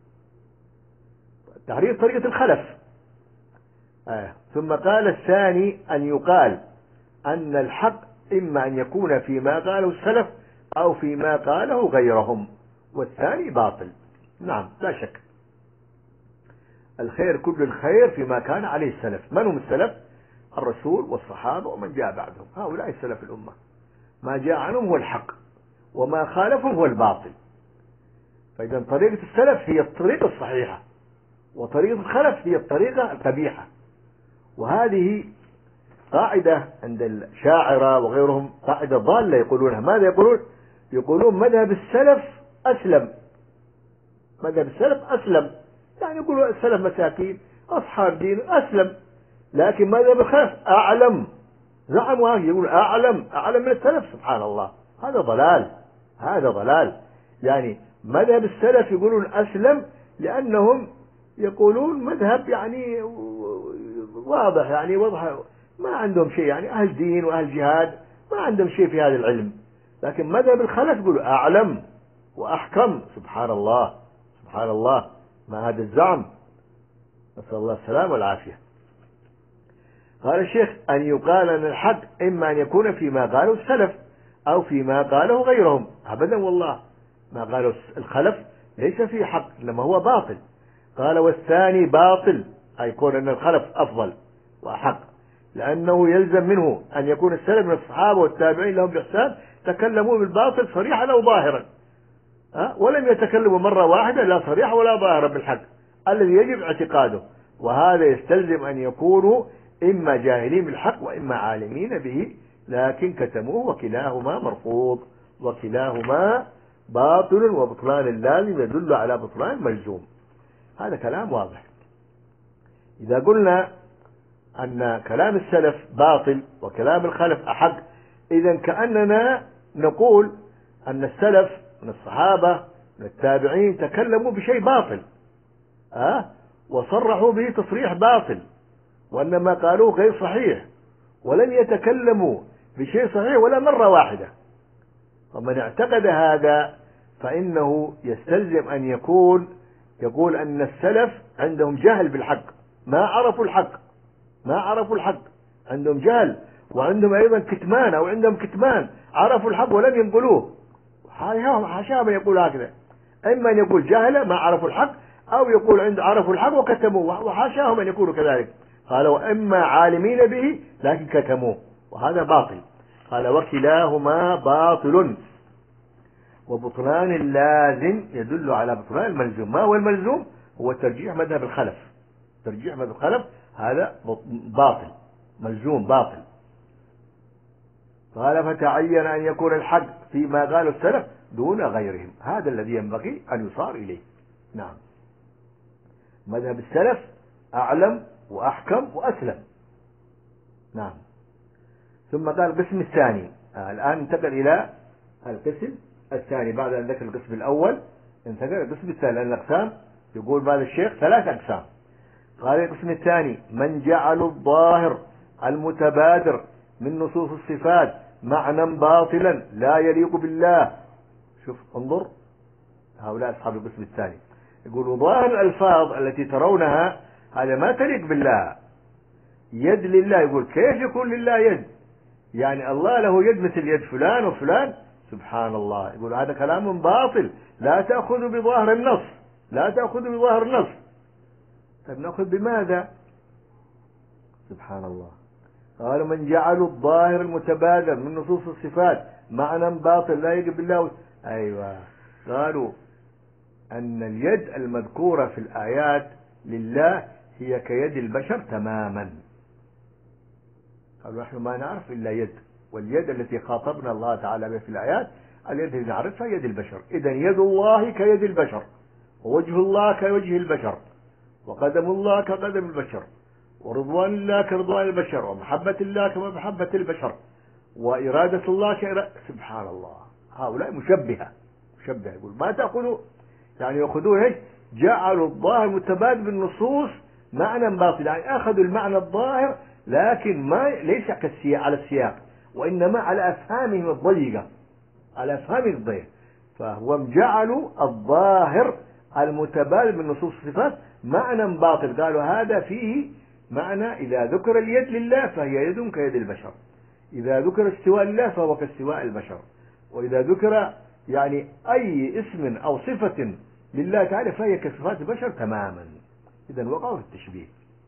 تحريف طريقة الخلف. آه. ثم قال الثاني أن يقال أن الحق إما أن يكون فيما قاله السلف أو فيما قاله غيرهم، والثاني باطل. نعم لا شك، الخير كل الخير فيما كان عليه السلف. من هم السلف؟ الرسول والصحابة ومن جاء بعدهم، هؤلاء السلف الأمة. ما جاء عنهم هو الحق وما خالفهم هو الباطل. فإذا طريقة السلف هي الطريقة الصحيحة، وطريقة الخلف هي الطريقة القبيحة. وهذه قاعدة عند الشاعرة وغيرهم، قاعدة ضالة يقولونها. ماذا يقولون؟ يقولون مذهب السلف أسلم، مذهب السلف أسلم، يعني يقولوا السلف مساكين أصحاب دين أسلم، لكن مذهب الخلف أعلم. زعموا هذا، يقول أعلم أعلم من السلف. سبحان الله، هذا ضلال، هذا ضلال. يعني مذهب السلف يقولون أسلم لأنهم يقولون مذهب يعني واضح، يعني واضح، ما عندهم شيء، يعني أهل دين وأهل جهاد ما عندهم شيء في هذا العلم. لكن مذهب الخلف يقولوا أعلم وأحكم. سبحان الله، سبحان الله، ما هذا الزعم، نسأل الله السلامة والعافية. قال الشيخ أن يقال أن الحق إما أن يكون فيما قاله السلف أو فيما قاله غيرهم. أبدا والله، ما قاله الخلف ليس فيه حق، إنما هو باطل. قال والثاني باطل، أي يكون أن الخلف أفضل وأحق، لأنه يلزم منه أن يكون السلف من الصحابة والتابعين لهم بإحسان تكلموا بالباطل صريحا أو ظاهرا، أه؟ ولم يتكلموا مرة واحدة لا صريحا ولا ظاهرا بالحق الذي يجب اعتقاده. وهذا يستلزم أن يكونوا إما جاهلين بالحق وإما عالمين به لكن كتموه، وكلاهما مرفوض، وكلاهما باطل، وبطلان اللازم يدل على بطلان ملزوم. هذا كلام واضح. إذا قلنا أن كلام السلف باطل وكلام الخلف أحق، إذا كأننا نقول أن السلف من الصحابة من التابعين تكلموا بشيء باطل، أه؟ وصرحوا به تصريح باطل، وأنما قالوه غير صحيح، ولم يتكلموا بشيء صحيح ولا مرة واحدة. ومن اعتقد هذا فإنه يستلزم أن يكون يقول أن السلف عندهم جهل بالحق، ما عرفوا الحق، ما عرفوا الحق، عندهم جهل، وعندهم أيضا كتمان، أو عندهم كتمان، عرفوا الحق ولم ينقلوه. حاشاهم من يقول هكذا، إما أن يقول جهلة ما عرفوا الحق، أو يقول عند عرفوا الحق وكتموه، وحاشاهم أن يقولوا كذلك. قال وإما عالمين به لكن كتموه، وهذا باطل. قال وكلاهما باطل، وبطلان اللازم يدل على بطلان الملزوم. ما هو الملزوم؟ هو ترجيح مذهب الخلف، ترجيح مذهب الخلف هذا باطل، ملزوم باطل. قال فتعين أن يكون الحق فيما قاله السلف دون غيرهم، هذا الذي ينبغي أن يصار إليه. نعم، مذهب السلف أعلم وأحكم وأسلم. نعم. ثم قال القسم الثاني، آه الآن انتقل إلى القسم الثاني بعد أن ذكر القسم الأول، انتقل القسم الثاني، لأن الأقسام يقول هذا الشيخ ثلاث أقسام. قال القسم الثاني من جعل الظاهر المتبادر من نصوص الصفات معنى باطلا لا يليق بالله. شوف انظر هؤلاء أصحاب القسم الثاني، يقولوا ظاهر الألفاظ التي ترونها هذا ما تليق بالله. يد لله، يقول كيف يكون لله يد؟ يعني الله له يد مثل يد فلان وفلان؟ سبحان الله. يقول هذا كلام باطل، لا تأخذ بظاهر النص، لا تأخذ بظاهر النص. طيب نأخذ بماذا؟ سبحان الله. قالوا من جعلوا الظاهر المتبادر من نصوص الصفات معنى باطل لا يليق بالله. أيوة، قالوا أن اليد المذكورة في الآيات لله هي كيد البشر تماما. قالوا نحن ما نعرف إلا يد، واليد التي خاطبنا الله تعالى بها في الآيات اليد التي نعرفها يد البشر. إذن يد الله كيد البشر، ووجه الله كوجه البشر، وقدم الله كقدم البشر، ورضوان الله كرضوان البشر، ومحبة الله كمحبة البشر، وإرادة الله كإرادة. سبحان الله. هؤلاء مشبهة مشبهة. يقول ما تأخذوا، يعني يأخذون ايش؟ جعلوا الظاهر متبادل بالنصوص معنى باطل، يعني أخذوا المعنى الظاهر لكن ما ليس كالسياق على السياق، وإنما على أفهامهم الضيقة، على أفهامهم الضيقة. فهو جعلوا الظاهر المتبادل من نصوص الصفات معنى باطل. قالوا هذا فيه معنى إذا ذكر اليد لله فهي يد كيد البشر، إذا ذكر استواء الله فهو كاستواء البشر، وإذا ذكر يعني أي اسم أو صفة لله تعالى فهي كصفات البشر تماما. إذن وقعوا في التشبيه.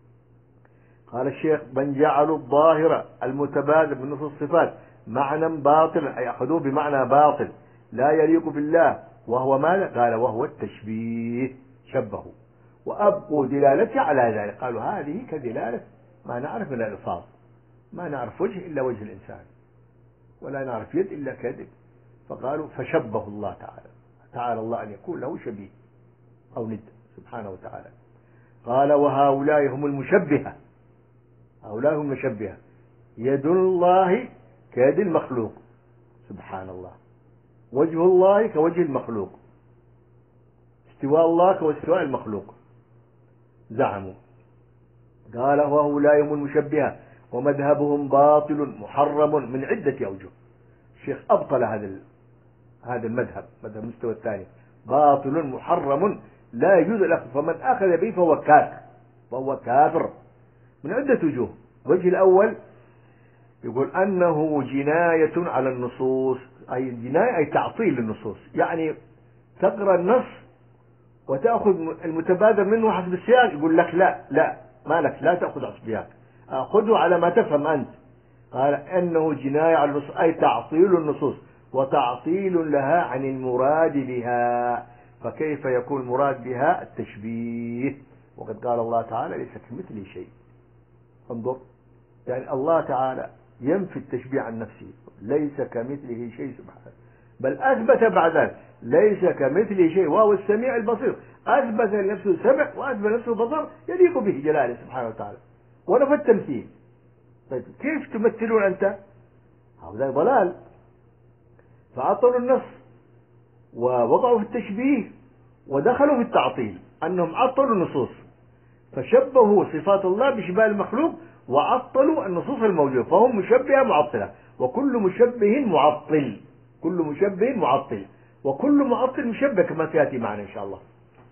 قال الشيخ من جعلوا الظاهر المتبادل من نصوص الصفات معنى باطلا، أي أخذوه بمعنى باطل لا يليق بالله، وهو ماذا؟ قال وهو التشبيه، شبهوا وأبقوا دلالته على ذلك. قالوا هذه كدلالة ما نعرف من الألفاظ، ما نعرف وجه إلا وجه الإنسان، ولا نعرف يد إلا كيد. فقالوا فشبه الله تعالى، تعالى الله أن يكون له شبيه أو ند سبحانه وتعالى. قال وهؤلاء هم المشبهة، هؤلاء هم المشبهة. يد الله كيد المخلوق، سبحان الله. وجه الله كوجه المخلوق، استواء الله كاستواء المخلوق، زعموا. قال وهؤلاء هم المشبهة ومذهبهم باطل محرم من عدة أوجه. الشيخ أبطل هذا هذا المذهب، مذهب المستوى الثاني، باطل محرم لا يجوز الأخذ، فمن أخذ به فهو كافر، فهو كافر من عدة وجوه. الوجه الأول يقول أنه جناية على النصوص، أي جناية أي تعطيل للنصوص، يعني تقرأ النص وتأخذ المتبادر منه حسب السياق، يقول لك لا لا ما لك، لا تأخذ حسب السياق، أخذه على ما تفهم أنت. قال أنه جناية على النصوص أي تعطيل النصوص وتعطيل لها عن المراد بها، فكيف يكون المراد بها التشبيه؟ وقد قال الله تعالى ليس كمثله شيء. انظر، يعني الله تعالى ينفي التشبيه عن نفسه، ليس كمثله شيء سبحانه، بل أثبت بعد ذلك ليس كمثله شيء وهو السميع البصير، أثبت لنفسه سمع وأثبت لنفسه بصر يليق به جلاله سبحانه وتعالى، ونفى التمثيل. طيب كيف تمثلون أنت؟ هذا ضلال. فعطلوا النص ووضعوا في التشبيه ودخلوا في التعطيل، أنهم عطلوا النصوص فشبهوا صفات الله بشبه المخلوق وعطلوا النصوص الموجودة، فهم مشبهة معطلة، وكل مشبه معطل، كل مشبه معطل، وكل معطل مشبه كما سيأتي معنا إن شاء الله.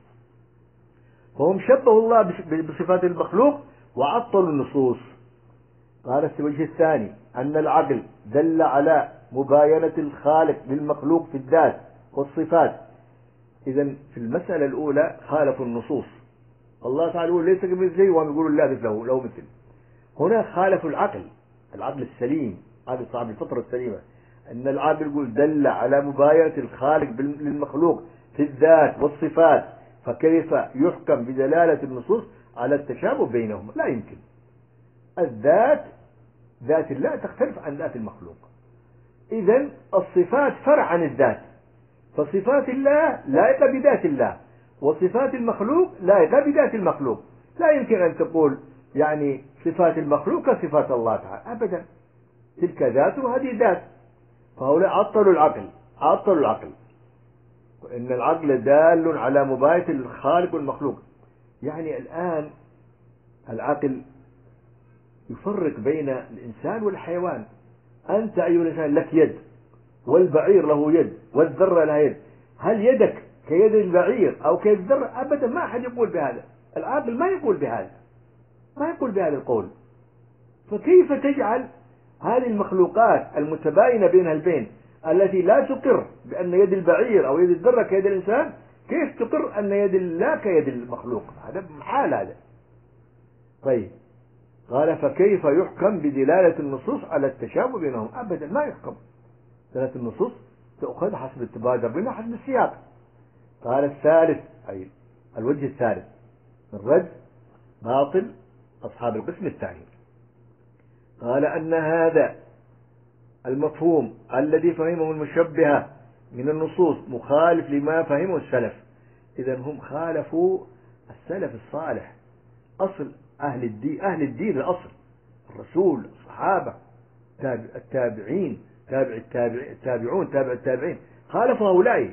فهم شبهوا الله بصفات المخلوق وعطلوا النصوص. قال الوجه الثاني أن العقل دل على مباينة الخالق للمخلوق في الذات والصفات. إذن في المسألة الأولى خالفوا النصوص، الله تعالى يقول ليس كمثله وهم يقولون لا مثله له مثل. هنا خالفوا العقل، العقل السليم، هذا صاحب الفطرة السليمة، أن العقل يقول دل على مباينة الخالق للمخلوق في الذات والصفات، فكيف يحكم بدلالة النصوص على التشابه بينهما؟ لا يمكن. الذات ذات الله تختلف عن ذات المخلوق، إذن الصفات فرع عن الذات، فصفات الله لائقة بذات الله، وصفات المخلوق لائقة بذات المخلوق. لا يمكن أن تقول يعني صفات المخلوق كصفات الله تعالى، أبدا، تلك ذات وهذه ذات. فهؤلاء عطلوا العقل، عطلوا العقل. إن العقل دال على مباينة الخالق والمخلوق. يعني الآن العقل يفرق بين الإنسان والحيوان. أنت أيها الإنسان لك يد، والبعير له يد، والذرة لها يد. هل يدك كيد البعير أو كيد الذرة؟ أبدا، ما أحد يقول بهذا. العاقل ما يقول بهذا، ما يقول بهذا القول. فكيف تجعل هذه المخلوقات المتباينة بينها البين التي لا تقر بأن يد البعير أو يد الذرة كيد الإنسان، كيف تقر أن يد الله كيد المخلوق؟ هذا محال هذا. طيب، قال فكيف يحكم بدلالة النصوص على التشابه بينهم؟ أبدا ما يحكم. دلالة النصوص تأخذ حسب التبادر بينها حسب السياق. قال الثالث، أي الوجه الثالث من رد باطل أصحاب القسم الثاني، قال أن هذا المفهوم الذي فهمه المشبهة من النصوص مخالف لما فهمه السلف. إذا هم خالفوا السلف الصالح، أصل أهل الدين، أهل الدين الأصل الرسول، الصحابة، التابعين، تابع التابع التابعون، تابع التابعين، خالفوا هؤلاء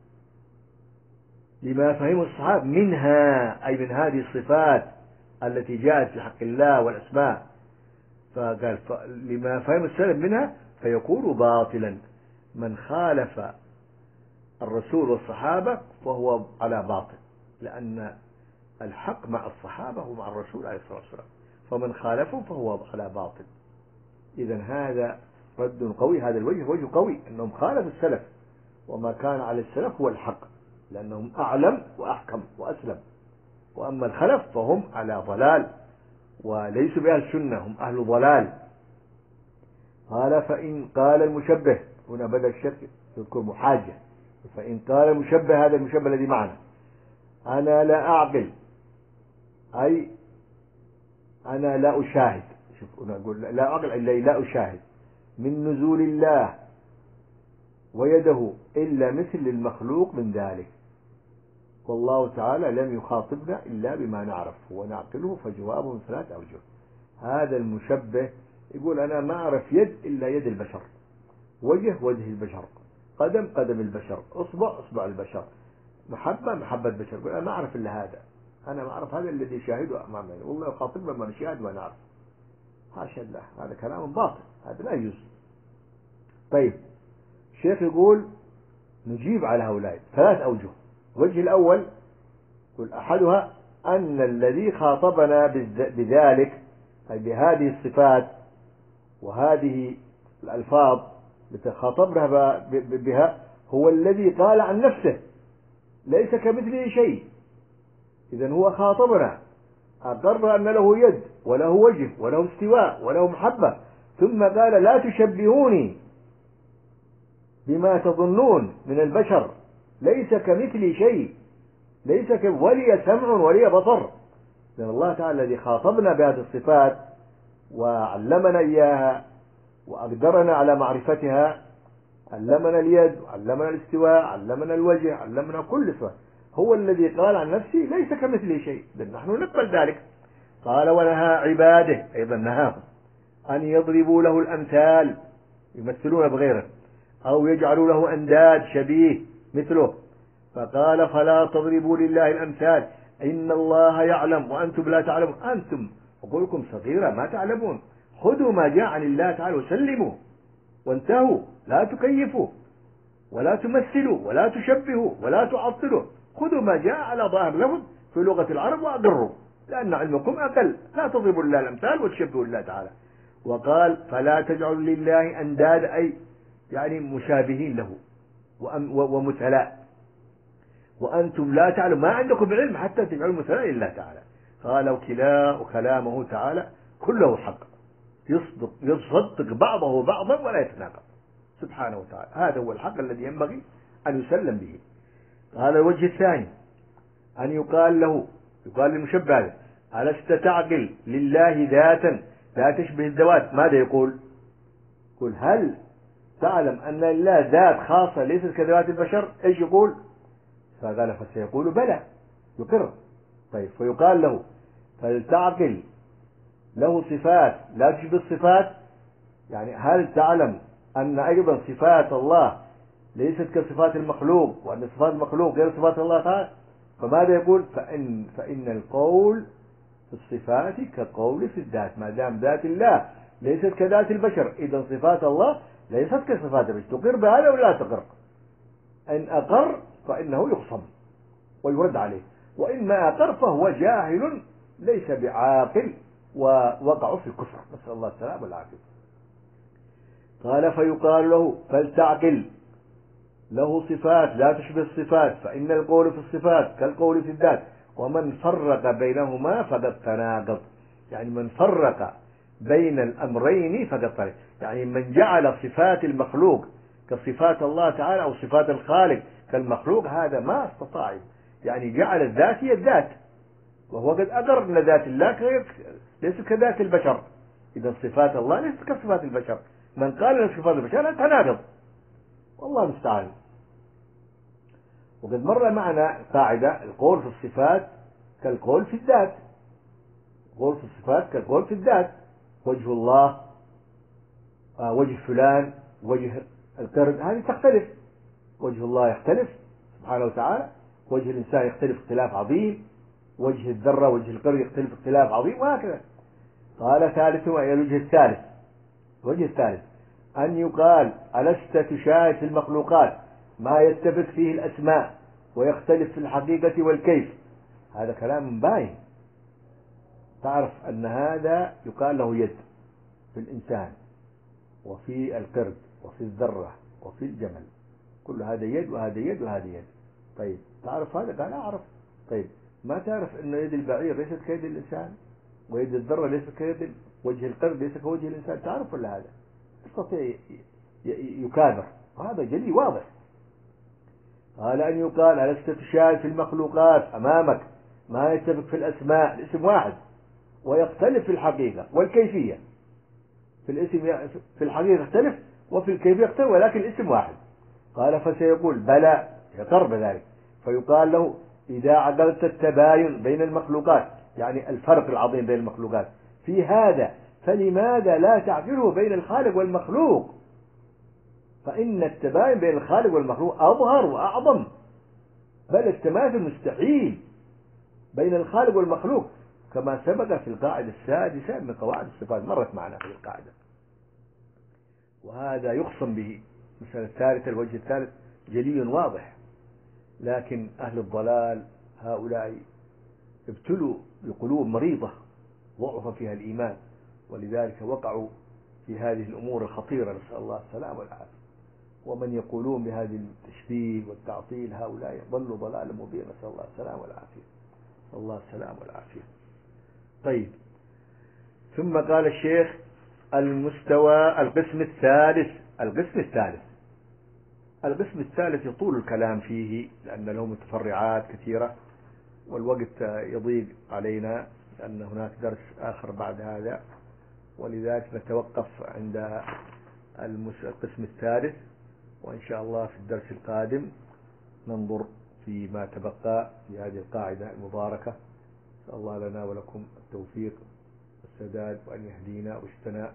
لما فهمه الصحابة منها، أي من هذه الصفات التي جاءت في حق الله والأسماء. فقال لما فهم السلف منها فيكون باطلا. من خالف الرسول والصحابة فهو على باطل، لأن الحق مع الصحابة ومع الرسول عليه الصلاة والسلام، فمن خالفهم فهو على باطل. إذا هذا رد قوي، هذا الوجه وجه قوي، أنهم خالفوا السلف، وما كان على السلف هو الحق، لأنهم أعلم وأحكم وأسلم. وأما الخلف فهم على ضلال وليسوا بأهل السنة، هم أهل ضلال. قال فإن قال المشبه، هنا بدأ الشك يذكر محاجة، فإن قال المشبه، هذا المشبه الذي معنا، أنا لا أعقل، أي أنا لا أشاهد، شوف أنا أقول لا أعقل إلا لا أشاهد من نزول الله ويده إلا مثل المخلوق من ذلك، والله تعالى لم يخاطبنا إلا بما نعرف ونعقله، فجوابه من ثلاث أوجه. هذا المشبه يقول أنا ما أعرف يد إلا يد البشر، وجه وجه البشر، قدم قدم البشر، أصبع أصبع البشر، محبة محبة البشر. يقول أنا ما أعرف إلا هذا، أنا ما أعرف هذا الذي يشاهده أمامي، والله يخاطبنا ما نشاهد ونعرف. حاشا الله، هذا كلام باطل، هذا لا يجوز. طيب، الشيخ يقول نجيب على هؤلاء ثلاث أوجه. الوجه الأول يقول أحدها أن الذي خاطبنا بذلك، أي بهذه الصفات وهذه الألفاظ التي خاطبنا بها، هو الذي قال عن نفسه ليس كمثله شيء. إذن هو خاطبنا، أقر أن له يد وله وجه وله استواء وله محبة، ثم قال لا تشبهوني بما تظنون من البشر، ليس كمثلي شيء، ليس ك... ولي سمع ولي بصر. لأن الله تعالى الذي خاطبنا بهذه الصفات وعلمنا إياها وأقدرنا على معرفتها، علمنا اليد، علمنا الاستواء، علمنا الوجه، علمنا كل صفة، هو الذي قال عن نفسه ليس كمثله شيء، بل نحن نقبل ذلك. قال ونهى عباده، أيضا نهاهم أن يضربوا له الأمثال، يمثلون بغيره، أو يجعلوا له أنداد شبيه مثله. فقال فلا تضربوا لله الأمثال إن الله يعلم وأنتم لا تعلمون. أنتم عقولكم صغيرة ما تعلمون، خذوا ما جاء عن الله تعالى وسلموا وانتهوا، لا تكيفوا ولا تمثلوا ولا تشبهوا ولا تعطلوا، خذوا ما جاء على ظاهر لفظ في لغة العرب وأقروا، لأن علمكم أقل. لا تضربوا لله الأمثال وتشبهوا الله تعالى. وقال فلا تجعلوا لله أنداد، أي يعني مشابهين له ومثلاء، وأنتم لا تعلمون، ما عندكم علم حتى تجعلوا مثلاء لله تعالى. قال وكلا وكلامه تعالى كله حق، يصدق يصدق بعضه بعضا ولا يتناقض سبحانه وتعالى. هذا هو الحق الذي ينبغي أن يسلم به. قال الوجه الثاني أن يقال له، يقال للمشبه هذا ألست تعقل لله ذاتا لا تشبه الذوات؟ ماذا يقول؟ يقول هل تعلم أن لله ذات خاصة ليست كذوات البشر؟ إيش يقول؟ فقال فسيقول بلى، يقر. طيب، فيقال له فلتعقل له صفات لا تشبه الصفات، يعني هل تعلم أن أيضا صفات الله ليست كصفات المخلوق، وأن صفات المخلوق غير صفات الله تعالى. فماذا يقول؟ فإن, فإن القول في الصفات كقول في الذات، ما دام ذات الله ليست كذات البشر، إذا صفات الله ليست كصفات البشر. تقر بهذا ولا تقر؟ إن أقر فإنه يخصم ويرد عليه، وإن ما أقر فهو جاهل ليس بعاقل ووقع في الكفر، نسأل الله السلامة والعافية. قال فيقال له فلتعقل، له صفات لا تشبه الصفات، فإن القول في الصفات كالقول في الذات، ومن فرق بينهما فقد تناقض. يعني من فرق بين الأمرين فقد تناقض، يعني من جعل صفات المخلوق كصفات الله تعالى أو صفات الخالق كالمخلوق، هذا ما استطاع. يعني جعل الذات هي الذات، وهو قد أقر أن ذات الله ليست كذات البشر، إذا صفات الله ليست كصفات البشر. من قال أن صفات البشر تناقض، والله المستعان. وقد مر معنا قاعدة القول في الصفات كالقول في الذات، القول في الصفات كالقول في الذات. وجه الله، وجه فلان، وجه القرد، هذه تختلف. وجه الله يختلف سبحانه وتعالى، وجه الإنسان يختلف اختلاف عظيم، وجه الذرة وجه القرد يختلف اختلاف عظيم، وهكذا. قال ثالث وهي الوجه الثالث، الوجه الثالث أن يقال ألست تشاهد في المخلوقات ما يتفق فيه الأسماء ويختلف في الحقيقة والكيف. هذا كلام باين، تعرف أن هذا يقال له يد في الإنسان وفي القرد وفي الذرة وفي الجمل، كل هذا يد وهذا يد وهذا يد. طيب تعرف هذا؟ قال أعرف. طيب ما تعرف أن يد البعير ليست كيد الإنسان، ويد الذرة ليست كيد وجه القرد ليس كوجه الإنسان؟ تعرف ولا هذا؟ يستطيع يكابر، وهذا جلي واضح. قال أن يقال ألست تشاهد في المخلوقات أمامك ما يتفق في الأسماء، الاسم واحد، ويختلف في الحقيقة والكيفية. في الاسم في الحقيقة يختلف وفي الكيفية يختلف، ولكن الاسم واحد. قال فسيقول بلى، يقر بذلك. فيقال له إذا عقلت التباين بين المخلوقات، يعني الفرق العظيم بين المخلوقات في هذا، فلماذا لا تعقله بين الخالق والمخلوق؟ فإن التباين بين الخالق والمخلوق أظهر وأعظم، بل التماثل مستحيل بين الخالق والمخلوق، كما سبق في القاعدة السادسة من قواعد الصفات، مرت معنا في القاعدة. وهذا يخصم به. المسألة الثالثة الوجه الثالث جلي واضح، لكن أهل الضلال هؤلاء ابتلوا بقلوب مريضة ضعف فيها الإيمان، ولذلك وقعوا في هذه الأمور الخطيرة، نسأل الله السلامة والعافية. ومن يقولون بهذه التشبيه والتعطيل هؤلاء ضلوا ضلالا مبينا، نسأل الله السلامة والعافية، نسأل الله السلامة والعافية. طيب، ثم قال الشيخ المستوى القسم الثالث. القسم الثالث القسم الثالث يطول الكلام فيه لأن له متفرعات كثيرة، والوقت يضيق علينا لأن هناك درس آخر بعد هذا، ولذلك نتوقف عند القسم الثالث، وإن شاء الله في الدرس القادم ننظر فيما تبقى في هذه القاعدة المباركة. نسأل الله لنا ولكم التوفيق والسداد، وأن يهدينا ويشتنا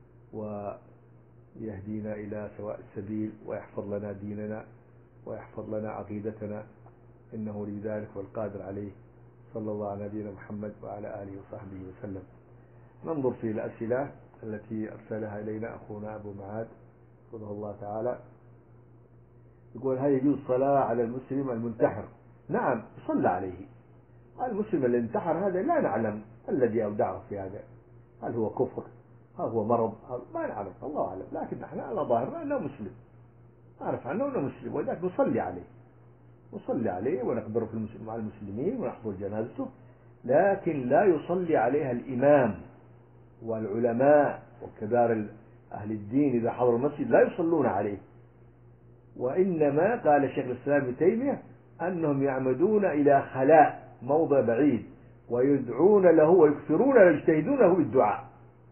ويهدينا إلى سواء السبيل، ويحفظ لنا ديننا ويحفظ لنا عقيدتنا، إنه لذلك والقادر عليه. صلى الله على نبينا محمد وعلى آله وصحبه وسلم. ننظر في الأسئلة التي أرسلها إلينا أخونا أبو معاذ حفظه الله تعالى. يقول هل يجوز الصلاة على المسلم المنتحر؟ نعم، صلى عليه. المسلم اللي انتحر هذا لا نعلم الذي أودعه في هذا، هل هو كفر، هل هو مرض، ما نعلم، الله أعلم، لكن نحن على ظاهرنا أنه مسلم، نعرف عنه أنه مسلم، وذلك نصلي عليه نصلي عليه ونقبره في المسلم مع المسلمين ونحضر جنازته، لكن لا يصلي عليها الإمام والعلماء وكبار أهل الدين إذا حضروا المسجد لا يصلون عليه. وإنما قال الشيخ الإسلام ابن تيمية أنهم يعمدون إلى خلاء موضع بعيد ويدعون له ويكثرون ويجتهدون له بالدعاء،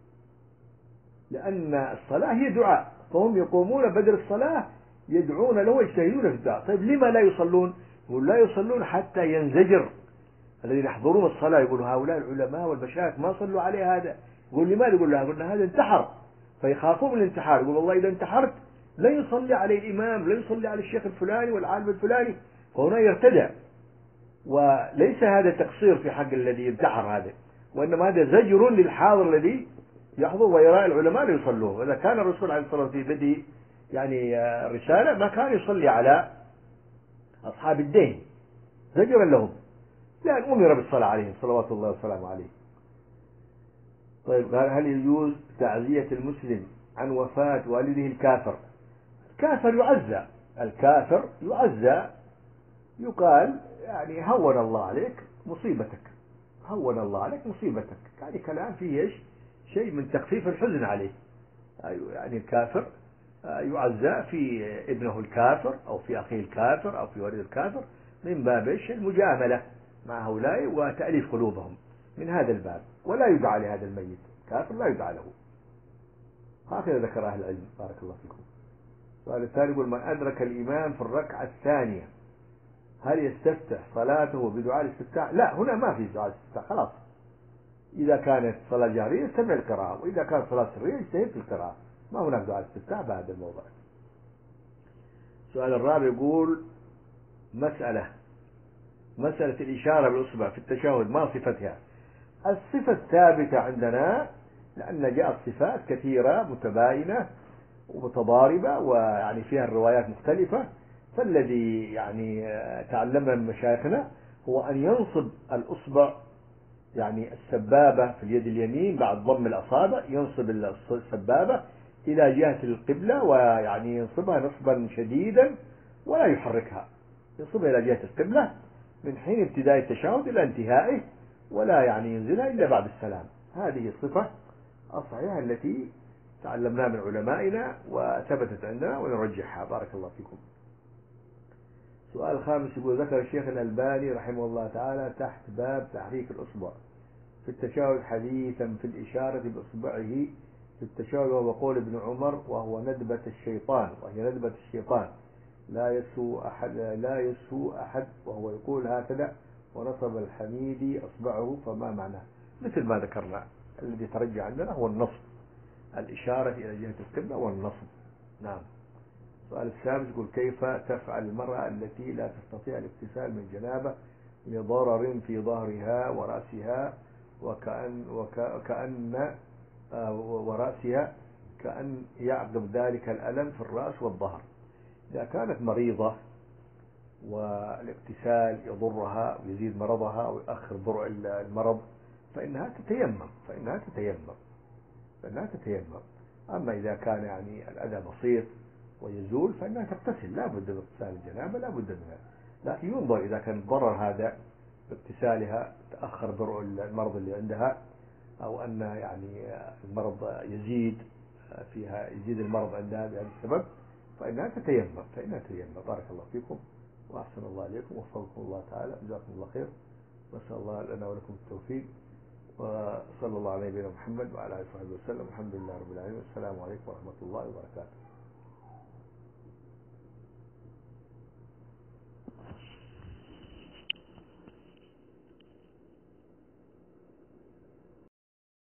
لأن الصلاة هي دعاء، فهم يقومون بدل الصلاة يدعون له ويجتهدون في الدعاء. طيب لما لا يصلون؟ يقول لا يصلون حتى ينزجر الذين يحضرون الصلاة، يقولوا هؤلاء العلماء والمشايخ ما صلوا عليه هذا. يقول لماذا؟ يقول له قلنا هذا انتحر، فيخافون من الانتحار، يقول والله إذا انتحرت لا يصلي عليه الإمام، لا يصلي على الشيخ الفلاني والعالم الفلاني، فهنا يرتدع. وليس هذا تقصير في حق الذي يدعر هذا، وإنما هذا زجر للحاضر الذي يحضر ويرى العلماء لا يصلون. وإذا كان الرسول عليه الصلاة والسلام في بدء يعني الرسالة ما كان يصلي على أصحاب الدين زجرا لهم، لأن أمر بالصلاة عليهم صلوات الله وسلامه عليه. طيب، هل يجوز تعزية المسلم عن وفاة والده الكافر؟ الكافر يعزى، الكافر يعزى، يقال يعني هون الله عليك مصيبتك، هون الله عليك مصيبتك، يعني كلام فيه ايش؟ شيء من تخفيف الحزن عليه. يعني الكافر يعزى في ابنه الكافر أو في أخيه الكافر أو في ولد الكافر من باب ايش؟ المجاملة مع هؤلاء وتأليف قلوبهم من هذا الباب، ولا يدعى لهذا الميت كافر، لا يدعى له. هكذا ذكر أهل العلم بارك الله فيكم. السؤال الثاني يقول: من أدرك الإمام في الركعة الثانية هل يستفتح صلاته بدعاء الاستفتاح؟ لا، هنا ما في دعاء الاستفتاح، خلاص. إذا كانت صلاة جهرية يستمع القراءة، وإذا كانت صلاة سرية يجتهد في القراءة، ما هناك دعاء الاستفتاح بهذا الموضوع. السؤال الرابع يقول: مسألة مسألة الإشارة بالإصبع في التشهد ما صفتها؟ الصفة الثابتة عندنا، لأن جاءت صفات كثيرة متباينة ومتضاربة ويعني فيها الروايات مختلفة، فالذي يعني تعلمنا من مشايخنا هو أن ينصب الأصبع يعني السبابة في اليد اليمين بعد ضم الأصابع، ينصب السبابة إلى جهة القبلة، ويعني ينصبها نصبا شديدا ولا يحركها، ينصبها إلى جهة القبلة من حين ابتداء التشهد إلى انتهائه، ولا يعني ينزلها إلا بعد السلام. هذه الصفة الصحيحة التي تعلمناها من علمائنا وثبتت عندنا ونرجحها بارك الله فيكم. السؤال الخامس يقول: ذكر الشيخ الألباني رحمه الله تعالى تحت باب تحريك الأصبع في التشهد حديثا في الإشارة بإصبعه في التشهد، وهو قول ابن عمر: وهو ندبة الشيطان، وهي ندبة الشيطان لا يسوء أحد لا يسوء أحد، وهو يقول هكذا ونصب الحميدي أصبعه، فما معناه؟ مثل ما ذكرنا، الذي ترجع عندنا هو النصب، الإشارة إلى جهة القبلة والنصب. نعم. السؤال السادس يقول: كيف تفعل المرأة التي لا تستطيع الاغتسال من جنابة لضرر في ظهرها ورأسها وكأن وكأن ورأسها كأن يعقب ذلك الألم في الرأس والظهر؟ إذا كانت مريضة والاغتسال يضرها ويزيد مرضها ويؤخر برء المرض فإنها تتيمم فإنها تتيمم فإنها تتيمم أما إذا كان يعني الأذى بسيط ويزول فإنها تغتسل، لا بد من اغتسال الجنابة، لا بد منها، لكن ينظر إذا كان الضرر هذا باغتسالها تأخر برء المرض اللي عندها، أو أن يعني المرض يزيد فيها يزيد المرض عندها بهذا السبب، فإنها تتيمم فإنها تتيمم. بارك الله فيكم وأحسن الله عليكم ووفقكم الله تعالى، جزاكم الله خير، نسأل الله لنا ولكم التوفيق، وصلى الله على نبينا محمد وعلى آله وصحبه وسلم. الحمد لله رب العالمين، والسلام عليكم ورحمة الله وبركاته.